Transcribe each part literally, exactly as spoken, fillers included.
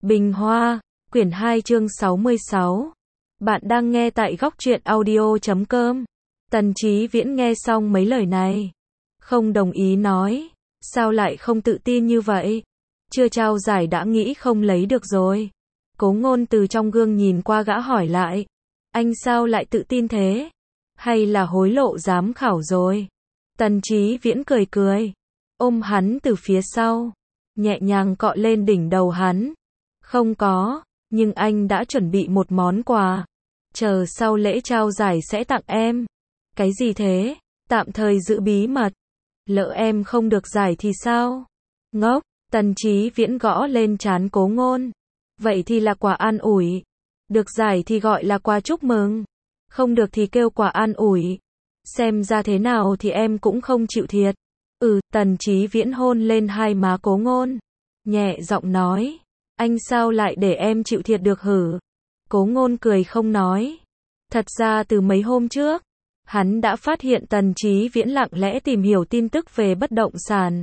Bình Hoa, quyển hai chương sáu mươi sáu. Bạn đang nghe tại góc truyện audio chấm com. Tần Chí Viễn nghe xong mấy lời này, không đồng ý nói, sao lại không tự tin như vậy? Chưa trao giải đã nghĩ không lấy được rồi. Cố Ngôn từ trong gương nhìn qua gã hỏi lại, anh sao lại tự tin thế? Hay là hối lộ giám khảo rồi? Tần Chí Viễn cười cười, ôm hắn từ phía sau, nhẹ nhàng cọ lên đỉnh đầu hắn. Không có, nhưng anh đã chuẩn bị một món quà. Chờ sau lễ trao giải sẽ tặng em. Cái gì thế? Tạm thời giữ bí mật. Lỡ em không được giải thì sao? Ngốc, Tần Chí Viễn gõ lên trán Cố Ngôn. Vậy thì là quà an ủi. Được giải thì gọi là quà chúc mừng. Không được thì kêu quà an ủi. Xem ra thế nào thì em cũng không chịu thiệt. Ừ, Tần Chí Viễn hôn lên hai má Cố Ngôn. Nhẹ giọng nói. Anh sao lại để em chịu thiệt được hử? Cố Ngôn cười không nói. Thật ra từ mấy hôm trước, hắn đã phát hiện Tần Chí Viễn lặng lẽ tìm hiểu tin tức về bất động sản.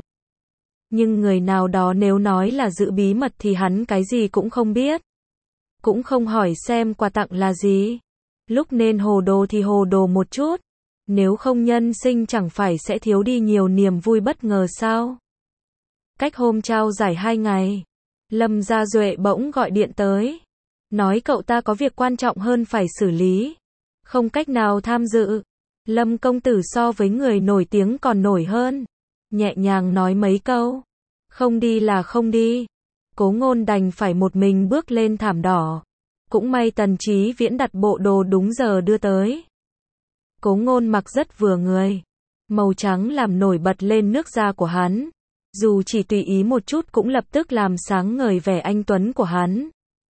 Nhưng người nào đó nếu nói là giữ bí mật thì hắn cái gì cũng không biết. Cũng không hỏi xem quà tặng là gì. Lúc nên hồ đồ thì hồ đồ một chút. Nếu không nhân sinh chẳng phải sẽ thiếu đi nhiều niềm vui bất ngờ sao? Cách hôm trao giải hai ngày, Lâm Gia Duệ bỗng gọi điện tới. Nói cậu ta có việc quan trọng hơn phải xử lý. Không cách nào tham dự. Lâm công tử so với người nổi tiếng còn nổi hơn. Nhẹ nhàng nói mấy câu. Không đi là không đi. Cố Ngôn đành phải một mình bước lên thảm đỏ. Cũng may Tần Chí Viễn đặt bộ đồ đúng giờ đưa tới. Cố Ngôn mặc rất vừa người. Màu trắng làm nổi bật lên nước da của hắn. Dù chỉ tùy ý một chút cũng lập tức làm sáng ngời vẻ anh tuấn của hắn.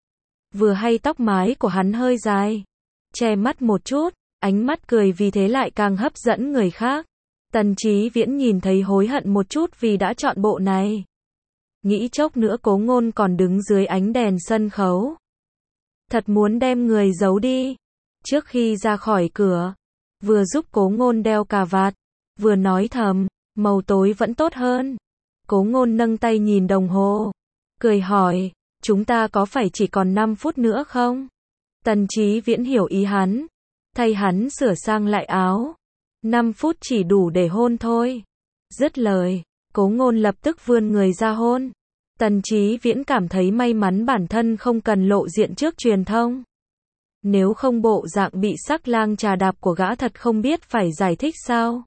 Vừa hay tóc mái của hắn hơi dài, che mắt một chút, ánh mắt cười vì thế lại càng hấp dẫn người khác. Tần Chí Viễn nhìn thấy hối hận một chút vì đã chọn bộ này. Nghĩ chốc nữa Cố Ngôn còn đứng dưới ánh đèn sân khấu. Thật muốn đem người giấu đi. Trước khi ra khỏi cửa, vừa giúp Cố Ngôn đeo cà vạt, vừa nói thầm, màu tối vẫn tốt hơn. Cố Ngôn nâng tay nhìn đồng hồ, cười hỏi, chúng ta có phải chỉ còn năm phút nữa không? Tần Chí Viễn hiểu ý hắn, thay hắn sửa sang lại áo. năm phút chỉ đủ để hôn thôi. Dứt lời, Cố Ngôn lập tức vươn người ra hôn. Tần Chí Viễn cảm thấy may mắn bản thân không cần lộ diện trước truyền thông. Nếu không bộ dạng bị sắc lang trà đạp của gã thật không biết phải giải thích sao.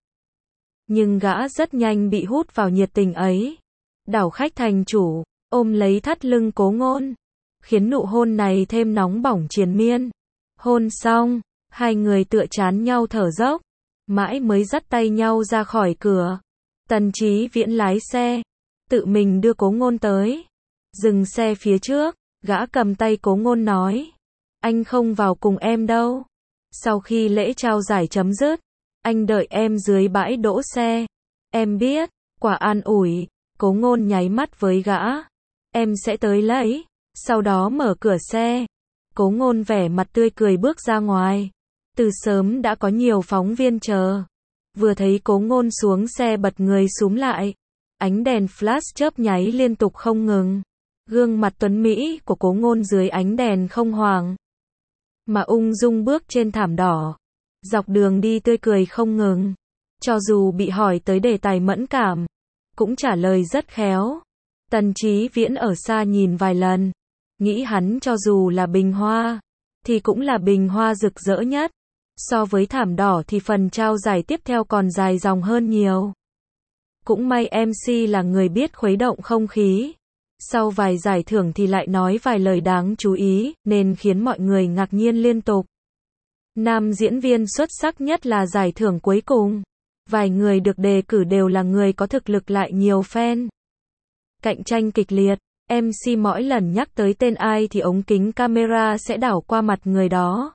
Nhưng gã rất nhanh bị hút vào nhiệt tình ấy. Đảo khách thành chủ, ôm lấy thắt lưng Cố Ngôn, khiến nụ hôn này thêm nóng bỏng triền miên. Hôn xong, hai người tựa chán nhau thở dốc, mãi mới dắt tay nhau ra khỏi cửa. Tần Chí Viễn lái xe, tự mình đưa Cố Ngôn tới. Dừng xe phía trước, gã cầm tay Cố Ngôn nói, anh không vào cùng em đâu. Sau khi lễ trao giải chấm dứt, anh đợi em dưới bãi đỗ xe. Em biết, quả an ủi. Cố Ngôn nháy mắt với gã. Em sẽ tới lấy. Sau đó mở cửa xe. Cố Ngôn vẻ mặt tươi cười bước ra ngoài. Từ sớm đã có nhiều phóng viên chờ. Vừa thấy Cố Ngôn xuống xe bật người xúm lại. Ánh đèn flash chớp nháy liên tục không ngừng. Gương mặt tuấn mỹ của Cố Ngôn dưới ánh đèn không hoàng, mà ung dung bước trên thảm đỏ. Dọc đường đi tươi cười không ngừng. Cho dù bị hỏi tới đề tài mẫn cảm, cũng trả lời rất khéo. Tần Chí Viễn ở xa nhìn vài lần, nghĩ hắn cho dù là bình hoa, thì cũng là bình hoa rực rỡ nhất. So với thảm đỏ thì phần trao giải tiếp theo còn dài dòng hơn nhiều. Cũng may em xê là người biết khuấy động không khí. Sau vài giải thưởng thì lại nói vài lời đáng chú ý, nên khiến mọi người ngạc nhiên liên tục. Nam diễn viên xuất sắc nhất là giải thưởng cuối cùng. Vài người được đề cử đều là người có thực lực lại nhiều fan. Cạnh tranh kịch liệt, em xê mỗi lần nhắc tới tên ai thì ống kính camera sẽ đảo qua mặt người đó.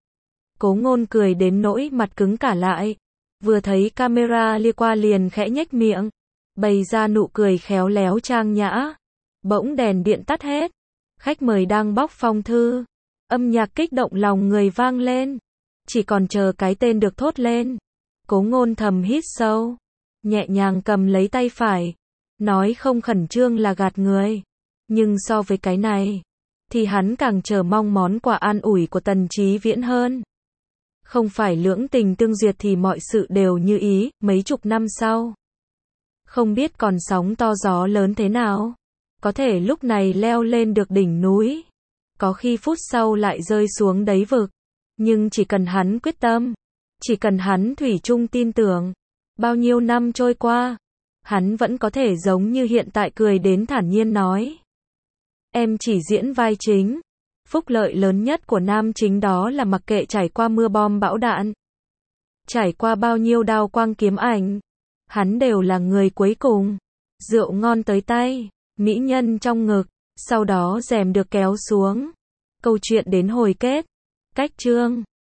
Cố Ngôn cười đến nỗi mặt cứng cả lại. Vừa thấy camera lia qua liền khẽ nhếch miệng, bày ra nụ cười khéo léo trang nhã. Bỗng đèn điện tắt hết. Khách mời đang bóc phong thư. Âm nhạc kích động lòng người vang lên. Chỉ còn chờ cái tên được thốt lên. Cố Ngôn thầm hít sâu, nhẹ nhàng cầm lấy tay phải. Nói không khẩn trương là gạt người. Nhưng so với cái này, thì hắn càng chờ mong món quà an ủi của Tần Chí Viễn hơn. Không phải lưỡng tình tương duyệt thì mọi sự đều như ý, mấy chục năm sau. Không biết còn sóng to gió lớn thế nào. Có thể lúc này leo lên được đỉnh núi. Có khi phút sau lại rơi xuống đáy vực. Nhưng chỉ cần hắn quyết tâm. Chỉ cần hắn thủy chung tin tưởng. Bao nhiêu năm trôi qua. Hắn vẫn có thể giống như hiện tại cười đến thản nhiên nói. Em chỉ diễn vai chính. Phúc lợi lớn nhất của nam chính đó là mặc kệ trải qua mưa bom bão đạn. Trải qua bao nhiêu đao quang kiếm ảnh. Hắn đều là người cuối cùng. Rượu ngon tới tay. Mỹ nhân trong ngực. Sau đó rèm được kéo xuống. Câu chuyện đến hồi kết. Cách chương.